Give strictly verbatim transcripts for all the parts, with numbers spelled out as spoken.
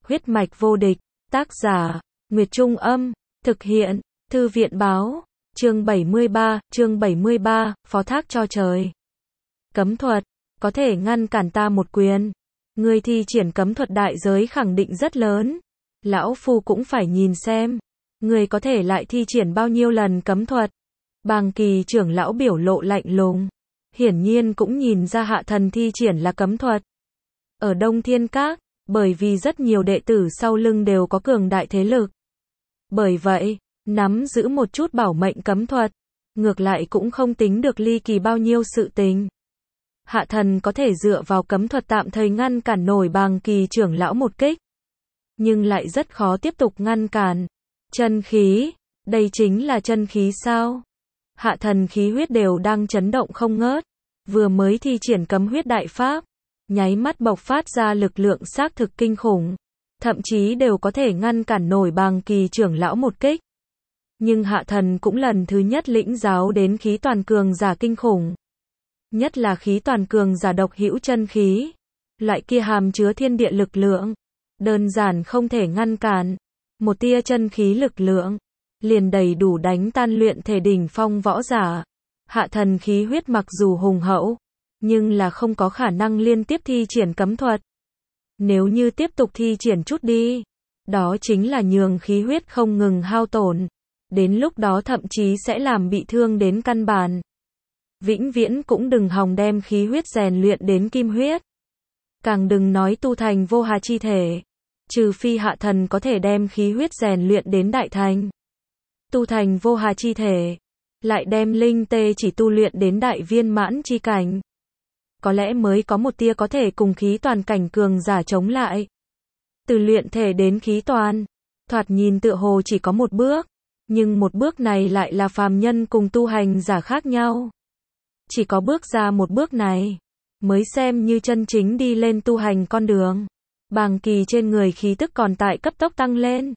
Huyết mạch vô địch, tác giả, Nguyệt Trung Âm, thực hiện, Thư viện Báo, chương bảy mươi ba, chương bảy mươi ba, phó thác cho trời. Cấm thuật, có thể ngăn cản ta một quyền. Ngươi thi triển cấm thuật đại giới khẳng định rất lớn. Lão Phu cũng phải nhìn xem. Ngươi có thể lại thi triển bao nhiêu lần cấm thuật. Bàng Kỳ trưởng lão biểu lộ lạnh lùng. Hiển nhiên cũng nhìn ra Hạ Thần thi triển là cấm thuật. Ở Đông Thiên Các, bởi vì rất nhiều đệ tử sau lưng đều có cường đại thế lực. Bởi vậy, nắm giữ một chút bảo mệnh cấm thuật, ngược lại cũng không tính được ly kỳ bao nhiêu sự tình. Hạ Thần có thể dựa vào cấm thuật tạm thời ngăn cản nổi Bàng Kỳ trưởng lão một kích, nhưng lại rất khó tiếp tục ngăn cản. Chân khí, đây chính là chân khí sao? Hạ Thần khí huyết đều đang chấn động không ngớt, vừa mới thi triển cấm huyết đại pháp, nháy mắt bộc phát ra lực lượng xác thực kinh khủng, thậm chí đều có thể ngăn cản nổi Bàng Kỳ trưởng lão một kích. Nhưng Hạ Thần cũng lần thứ nhất lĩnh giáo đến khí toàn cường giả kinh khủng. Nhất là khí toàn cường giả độc hữu chân khí. Loại kia hàm chứa thiên địa lực lượng. Đơn giản không thể ngăn cản. Một tia chân khí lực lượng. Liền đầy đủ đánh tan luyện thể đỉnh phong võ giả. Hạ Thần khí huyết mặc dù hùng hậu. Nhưng là không có khả năng liên tiếp thi triển cấm thuật. Nếu như tiếp tục thi triển chút đi. Đó chính là nhường khí huyết không ngừng hao tổn. Đến lúc đó thậm chí sẽ làm bị thương đến căn bản. Vĩnh viễn cũng đừng hòng đem khí huyết rèn luyện đến kim huyết. Càng đừng nói tu thành vô hà chi thể. Trừ phi Hạ Thần có thể đem khí huyết rèn luyện đến đại thành. Tu thành vô hà chi thể. Lại đem linh tê chỉ tu luyện đến đại viên mãn chi cảnh. Có lẽ mới có một tia có thể cùng khí toàn cảnh cường giả chống lại. Từ luyện thể đến khí toàn. Thoạt nhìn tựa hồ chỉ có một bước. Nhưng một bước này lại là phàm nhân cùng tu hành giả khác nhau. Chỉ có bước ra một bước này, mới xem như chân chính đi lên tu hành con đường. Bàng Kỳ trên người khí tức còn tại cấp tốc tăng lên.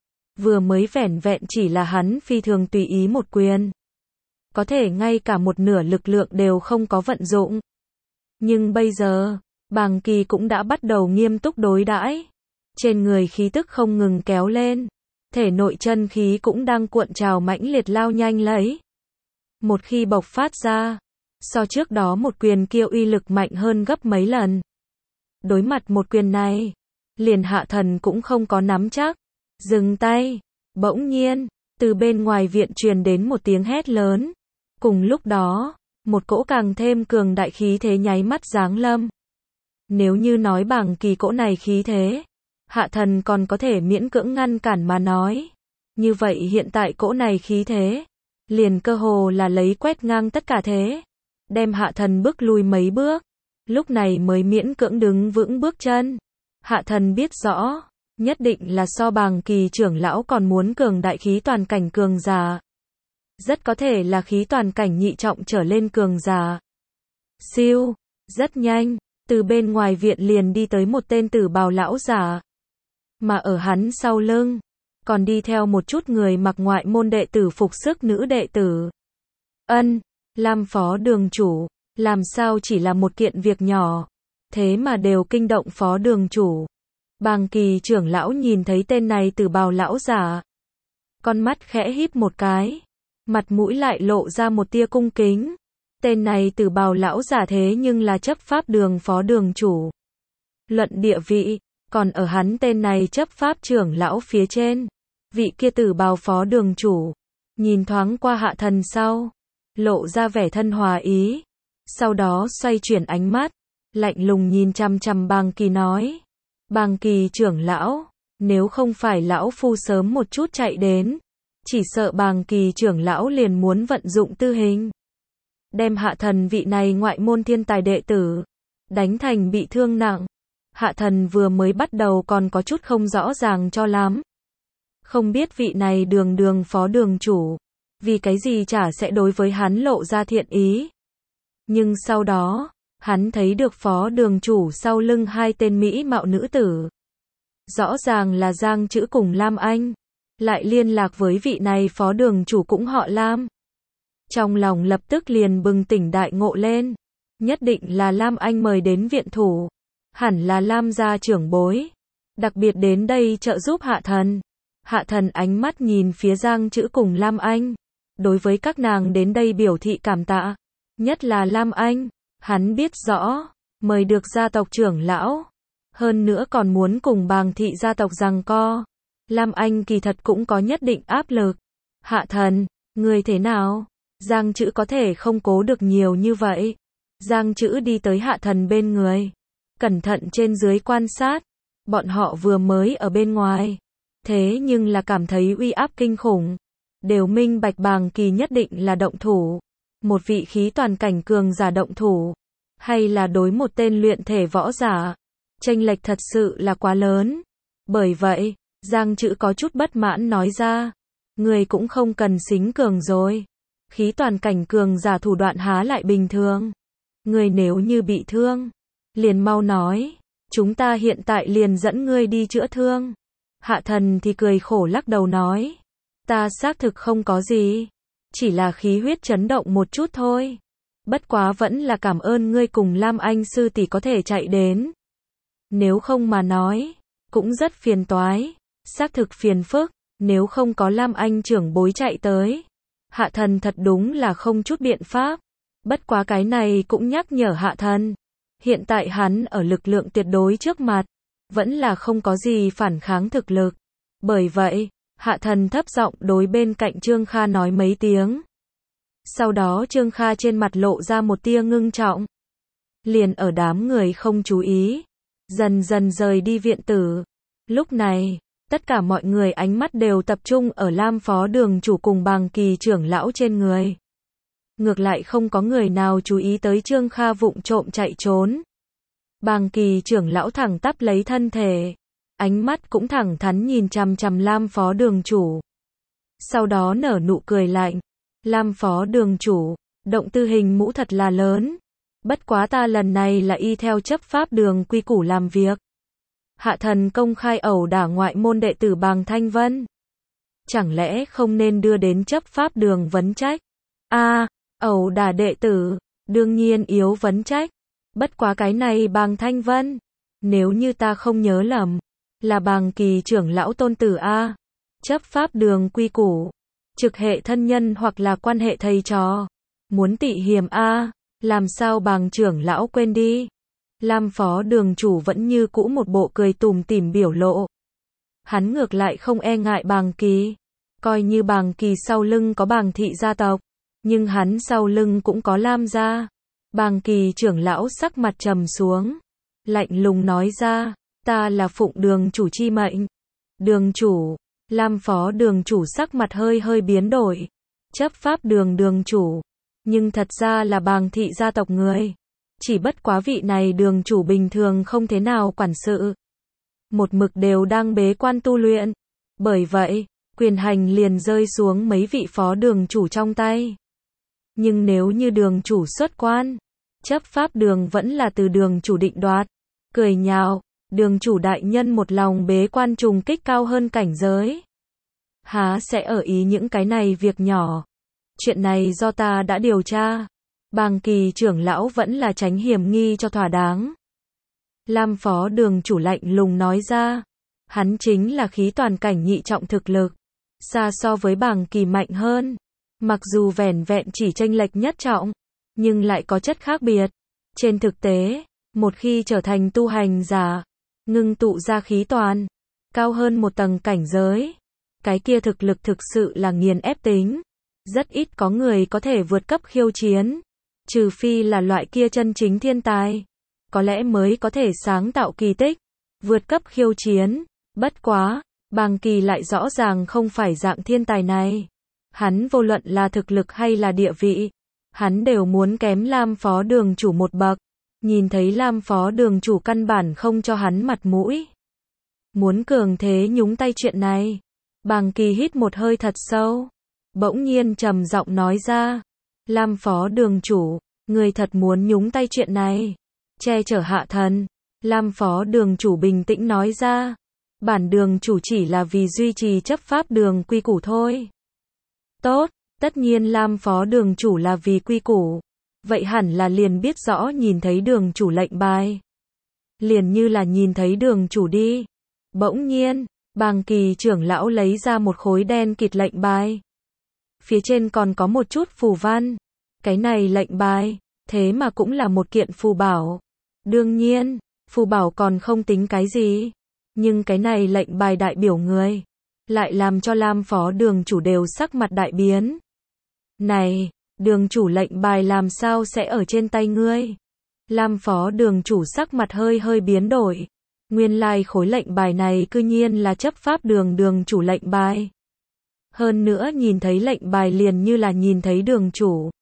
Vừa mới vẻn vẹn chỉ là hắn phi thường tùy ý một quyền. Có thể ngay cả một nửa lực lượng đều không có vận dụng. Nhưng bây giờ, Bàng Kỳ cũng đã bắt đầu nghiêm túc đối đãi. Trên người khí tức không ngừng kéo lên. Thể nội chân khí cũng đang cuộn trào mãnh liệt lao nhanh lấy. Một khi bộc phát ra, so trước đó một quyền kia uy lực mạnh hơn gấp mấy lần. Đối mặt một quyền này, liền Hạ Thần cũng không có nắm chắc. Dừng tay. Bỗng nhiên, từ bên ngoài viện truyền đến một tiếng hét lớn. Cùng lúc đó, một cỗ càng thêm cường đại khí thế nháy mắt giáng lâm. Nếu như nói Bàng Kỳ cỗ này khí thế, Hạ Thần còn có thể miễn cưỡng ngăn cản mà nói. Như vậy hiện tại cỗ này khí thế, liền cơ hồ là lấy quét ngang tất cả thế. Đem Hạ Thần bước lui mấy bước, lúc này mới miễn cưỡng đứng vững bước chân. Hạ Thần biết rõ, nhất định là so Bàng Kỳ trưởng lão còn muốn cường đại khí toàn cảnh cường giả. Rất có thể là khí toàn cảnh nhị trọng trở lên cường giả. Siêu, rất nhanh, từ bên ngoài viện liền đi tới một tên tử bào lão giả. Mà ở hắn sau lưng, còn đi theo một chút người mặc ngoại môn đệ tử phục sức nữ đệ tử. Ân, Lam phó đường chủ, làm sao chỉ là một kiện việc nhỏ, thế mà đều kinh động phó đường chủ. Bàng Kỳ trưởng lão nhìn thấy tên này tử bào lão giả. Con mắt khẽ híp một cái, mặt mũi lại lộ ra một tia cung kính. Tên này tử bào lão giả thế nhưng là chấp pháp đường phó đường chủ. Luận địa vị, còn ở hắn tên này chấp pháp trưởng lão phía trên. Vị kia tử bào phó đường chủ, nhìn thoáng qua Hạ Thần sau, lộ ra vẻ thân hòa ý. Sau đó xoay chuyển ánh mắt, lạnh lùng nhìn chằm chằm Bàng Kỳ nói. Bàng Kỳ trưởng lão, nếu không phải lão phu sớm một chút chạy đến, chỉ sợ Bàng Kỳ trưởng lão liền muốn vận dụng tư hình. Đem Hạ Thần vị này ngoại môn thiên tài đệ tử, đánh thành bị thương nặng. Hạ Thần vừa mới bắt đầu còn có chút không rõ ràng cho lắm. Không biết vị này đường đường phó đường chủ, vì cái gì chả sẽ đối với hắn lộ ra thiện ý. Nhưng sau đó, hắn thấy được phó đường chủ sau lưng hai tên mỹ mạo nữ tử. Rõ ràng là Giang Chữ cùng Lam Anh. Lại liên lạc với vị này phó đường chủ cũng họ Lam. Trong lòng lập tức liền bừng tỉnh đại ngộ lên. Nhất định là Lam Anh mời đến viện thủ. Hẳn là Lam gia trưởng bối. đặc biệt đến đây trợ giúp Hạ Thần. Hạ Thần ánh mắt nhìn phía Giang Trữ cùng Lam Anh. Đối với các nàng đến đây biểu thị cảm tạ. Nhất là Lam Anh. Hắn biết rõ. Mời được gia tộc trưởng lão. Hơn nữa còn muốn cùng Bàng thị gia tộc giằng co. Lam Anh kỳ thật cũng có nhất định áp lực. Hạ Thần, người thế nào? Giang Trữ có thể không cố được nhiều như vậy. Giang Trữ đi tới Hạ Thần bên người. Cẩn thận trên dưới quan sát. Bọn họ vừa mới ở bên ngoài. Thế nhưng là cảm thấy uy áp kinh khủng. Đều minh bạch Bàng Kỳ nhất định là động thủ. Một vị khí toàn cảnh cường giả động thủ. Hay là đối một tên luyện thể võ giả. Chênh lệch thật sự là quá lớn. Bởi vậy, Giang Trữ có chút bất mãn nói ra. Người cũng không cần xính cường rồi. Khí toàn cảnh cường giả thủ đoạn há lại bình thường. Người nếu như bị thương. Liền mau nói. Chúng ta hiện tại liền dẫn ngươi đi chữa thương. Hạ Thần thì cười khổ lắc đầu nói. Ta xác thực không có gì. Chỉ là khí huyết chấn động một chút thôi. Bất quá vẫn là cảm ơn ngươi cùng Lam Anh sư tỷ có thể chạy đến. Nếu không mà nói. Cũng rất phiền toái. Xác thực phiền phức. Nếu không có Lam Anh trưởng bối chạy tới. Hạ Thần thật đúng là không chút biện pháp. Bất quá cái này cũng nhắc nhở Hạ Thần. Hiện tại hắn ở lực lượng tuyệt đối trước mặt. Vẫn là không có gì phản kháng thực lực. Bởi vậy, Hạ Thần thấp giọng đối bên cạnh Trương Kha nói mấy tiếng. Sau đó Trương Kha trên mặt lộ ra một tia ngưng trọng. Liền ở đám người không chú ý. Dần dần rời đi viện tử. Lúc này, tất cả mọi người ánh mắt đều tập trung ở Lam phó đường chủ cùng Bàng Kỳ trưởng lão trên người. Ngược lại không có người nào chú ý tới Trương Kha vụng trộm chạy trốn. Bàng Kỳ trưởng lão thẳng tắp lấy thân thể. Ánh mắt cũng thẳng thắn nhìn chằm chằm Lam phó đường chủ. Sau đó nở nụ cười lạnh. Lam phó đường chủ, động tư hình mũ thật là lớn. Bất quá ta lần này là y theo chấp pháp đường quy củ làm việc. Hạ Thần công khai ẩu đả ngoại môn đệ tử Bàng Thanh Vân. Chẳng lẽ không nên đưa đến chấp pháp đường vấn trách? A, à, ẩu đả đệ tử, đương nhiên yếu vấn trách. Bất quá cái này Bàng Thanh Vân, nếu như ta không nhớ lầm, là Bàng Kỳ trưởng lão tôn tử A. Chấp pháp đường quy củ, trực hệ thân nhân hoặc là quan hệ thầy trò. Muốn tị hiềm A, làm sao Bàng trưởng lão quên đi. Lam phó đường chủ vẫn như cũ một bộ cười tủm tỉm biểu lộ. Hắn ngược lại không e ngại Bàng Kỳ. Coi như Bàng Kỳ sau lưng có Bàng thị gia tộc, nhưng hắn sau lưng cũng có Lam gia. Bàng Kỳ trưởng lão sắc mặt trầm xuống. Lạnh lùng nói ra, ta là phụng đường chủ chi mệnh. Đường chủ, Lam phó đường chủ sắc mặt hơi hơi biến đổi. Chấp pháp đường đường chủ, nhưng thật ra là Bàng thị gia tộc người. Chỉ bất quá vị này đường chủ bình thường không thế nào quản sự. Một mực đều đang bế quan tu luyện. Bởi vậy, quyền hành liền rơi xuống mấy vị phó đường chủ trong tay. Nhưng nếu như đường chủ xuất quan, chấp pháp đường vẫn là từ đường chủ định đoạt. Cười nhạo, đường chủ đại nhân một lòng bế quan trùng kích cao hơn cảnh giới. Há sẽ ở ý những cái này việc nhỏ. Chuyện này do ta đã điều tra. Bàng Kỳ trưởng lão vẫn là tránh hiểm nghi cho thỏa đáng. Lam phó đường chủ lạnh lùng nói ra. Hắn chính là khí toàn cảnh nhị trọng thực lực. Xa so với Bàng Kỳ mạnh hơn. Mặc dù vẻn vẹn chỉ chênh lệch nhất trọng, nhưng lại có chất khác biệt. Trên thực tế, một khi trở thành tu hành giả, ngưng tụ ra khí toàn, cao hơn một tầng cảnh giới, cái kia thực lực thực sự là nghiền ép tính. Rất ít có người có thể vượt cấp khiêu chiến. Trừ phi là loại kia chân chính thiên tài. Có lẽ mới có thể sáng tạo kỳ tích. Vượt cấp khiêu chiến. Bất quá, Bàng Kỳ lại rõ ràng không phải dạng thiên tài này. Hắn vô luận là thực lực hay là địa vị, hắn đều muốn kém Lam phó đường chủ một bậc. Nhìn thấy Lam phó đường chủ căn bản không cho hắn mặt mũi. Muốn cường thế nhúng tay chuyện này. Bàng Kỳ hít một hơi thật sâu. Bỗng nhiên trầm giọng nói ra. Lam phó đường chủ, người thật muốn nhúng tay chuyện này. Che chở Hạ Thần. Lam phó đường chủ bình tĩnh nói ra. Bản đường chủ chỉ là vì duy trì chấp pháp đường quy củ thôi. Tốt, tất nhiên Lam phó đường chủ là vì quy củ. Vậy hẳn là liền biết rõ nhìn thấy đường chủ lệnh bài. Liền như là nhìn thấy đường chủ đi. Bỗng nhiên, Bàng Kỳ trưởng lão lấy ra một khối đen kịt lệnh bài. Phía trên còn có một chút phù văn. Cái này lệnh bài, thế mà cũng là một kiện phù bảo. Đương nhiên, phù bảo còn không tính cái gì. Nhưng cái này lệnh bài đại biểu người, lại làm cho Lam phó đường chủ đều sắc mặt đại biến. Này, đường chủ lệnh bài làm sao sẽ ở trên tay ngươi? Lam phó đường chủ sắc mặt hơi hơi biến đổi. Nguyên lai khối lệnh bài này cư nhiên là chấp pháp đường đường chủ lệnh bài. Hơn nữa nhìn thấy lệnh bài liền như là nhìn thấy đường chủ.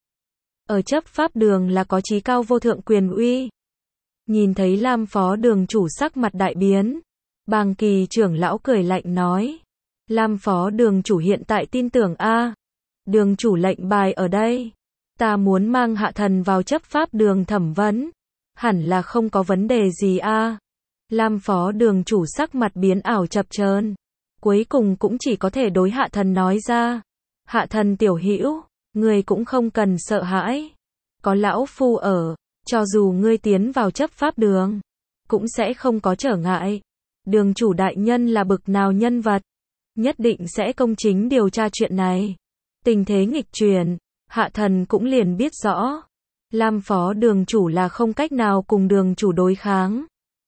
Ở chấp pháp đường là có chí cao vô thượng quyền uy. Nhìn thấy Lam phó đường chủ sắc mặt đại biến. Bàng Kỳ trưởng lão cười lạnh nói. Lam phó đường chủ hiện tại tin tưởng a đường chủ lệnh bài ở đây. Ta muốn mang hạ thần vào chấp pháp đường thẩm vấn. Hẳn là không có vấn đề gì a Lam phó đường chủ sắc mặt biến ảo chập chờn. Cuối cùng cũng chỉ có thể đối hạ thần nói ra. Hạ thần tiểu hữu, ngươi cũng không cần sợ hãi. Có lão phu ở, cho dù ngươi tiến vào chấp pháp đường, cũng sẽ không có trở ngại. Đường chủ đại nhân là bực nào nhân vật, nhất định sẽ công chính điều tra chuyện này. Tình thế nghịch chuyển, hạ thần cũng liền biết rõ. Lam phó đường chủ là không cách nào cùng đường chủ đối kháng.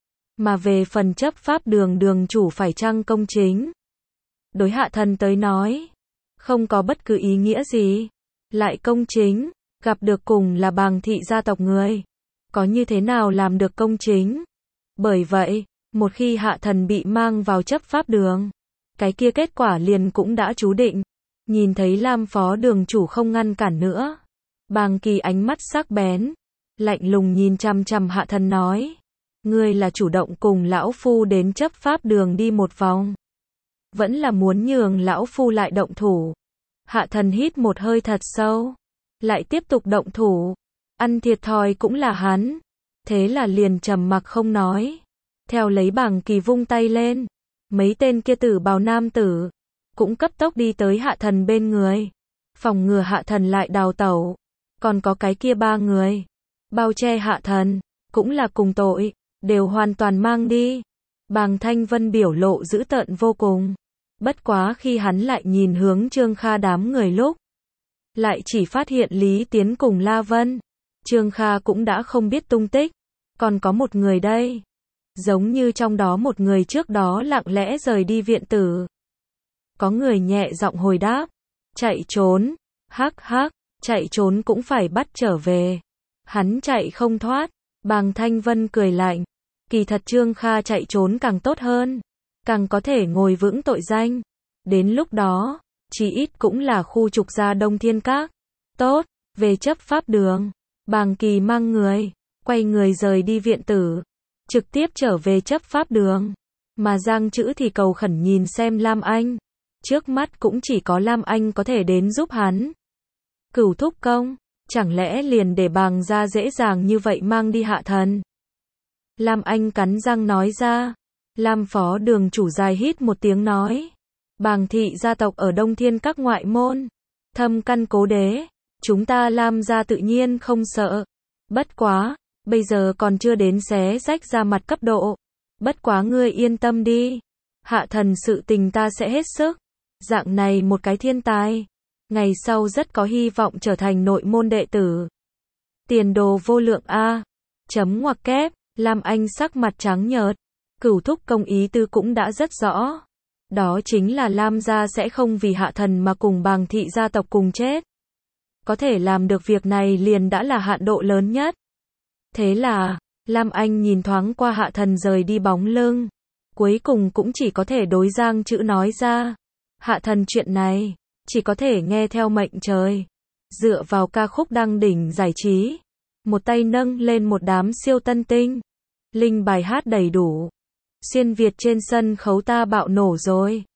Mà về phần chấp pháp đường đường chủ phải chăng công chính, đối hạ thần tới nói, không có bất cứ ý nghĩa gì. Lại công chính, gặp được cùng là Bàng thị gia tộc người, có như thế nào làm được công chính? Bởi vậy, một khi hạ thần bị mang vào chấp pháp đường, cái kia kết quả liền cũng đã chú định. Nhìn thấy Lam phó đường chủ không ngăn cản nữa, Bàng Kỳ ánh mắt sắc bén, lạnh lùng nhìn chằm chằm hạ thần nói. Ngươi là chủ động cùng lão phu đến chấp pháp đường đi một vòng, vẫn là muốn nhường lão phu lại động thủ? Hạ thần hít một hơi thật sâu, lại tiếp tục động thủ, ăn thiệt thòi cũng là hắn. Thế là liền trầm mặc không nói. Theo lấy Bàng Kỳ vung tay lên, mấy tên kia tử bào nam tử cũng cấp tốc đi tới hạ thần bên người, phòng ngừa hạ thần lại đào tẩu. Còn có cái kia ba người bao che hạ thần, cũng là cùng tội, đều hoàn toàn mang đi. Bàng Thanh Vân biểu lộ dữ tợn vô cùng. Bất quá khi hắn lại nhìn hướng Trương Kha đám người lúc, lại chỉ phát hiện Lý Tiến cùng La Vân. Trương Kha cũng đã không biết tung tích. Còn có một người đây, giống như trong đó một người trước đó lặng lẽ rời đi viện tử. Có người nhẹ giọng hồi đáp. Chạy trốn, hắc hắc, chạy trốn cũng phải bắt trở về. Hắn chạy không thoát. Bàng Thanh Vân cười lạnh. Kỳ thật Trương Kha chạy trốn càng tốt hơn, càng có thể ngồi vững tội danh. Đến lúc đó, chí ít cũng là khu trục gia Đông Thiên Các. Tốt, về chấp pháp đường, Bàng Kỳ mang người, quay người rời đi viện tử, trực tiếp trở về chấp pháp đường. Mà Giang Trữ thì cầu khẩn nhìn xem Lam Anh. Trước mắt cũng chỉ có Lam Anh có thể đến giúp hắn. Cửu thúc công, chẳng lẽ liền để Bàng gia dễ dàng như vậy mang đi hạ thần? Lam Anh cắn răng nói ra. Lam phó đường chủ dài hít một tiếng nói. Bàng thị gia tộc ở Đông Thiên Các ngoại môn, thâm căn cố đế, chúng ta Lam gia tự nhiên không sợ. Bất quá, bây giờ còn chưa đến xé rách ra mặt cấp độ. Bất quá ngươi yên tâm đi, hạ thần sự tình ta sẽ hết sức. Dạng này một cái thiên tài, ngày sau rất có hy vọng trở thành nội môn đệ tử. Tiền đồ vô lượng a. Chấm ngoặc kép. Lam Anh sắc mặt trắng nhợt. Cửu thúc công ý tư cũng đã rất rõ. Đó chính là Lam gia sẽ không vì hạ thần mà cùng Bàng thị gia tộc cùng chết. Có thể làm được việc này liền đã là hạn độ lớn nhất. Thế là, Lam Anh nhìn thoáng qua hạ thần rời đi bóng lưng. Cuối cùng cũng chỉ có thể đối Giang Trữ nói ra. Hạ thần chuyện này, chỉ có thể nghe theo mệnh trời. Dựa vào ca khúc đăng đỉnh giải trí. Một tay nâng lên một đám siêu tân tinh. Linh bài hát đầy đủ. Xuyên Việt trên sân khấu ta bạo nổ rồi.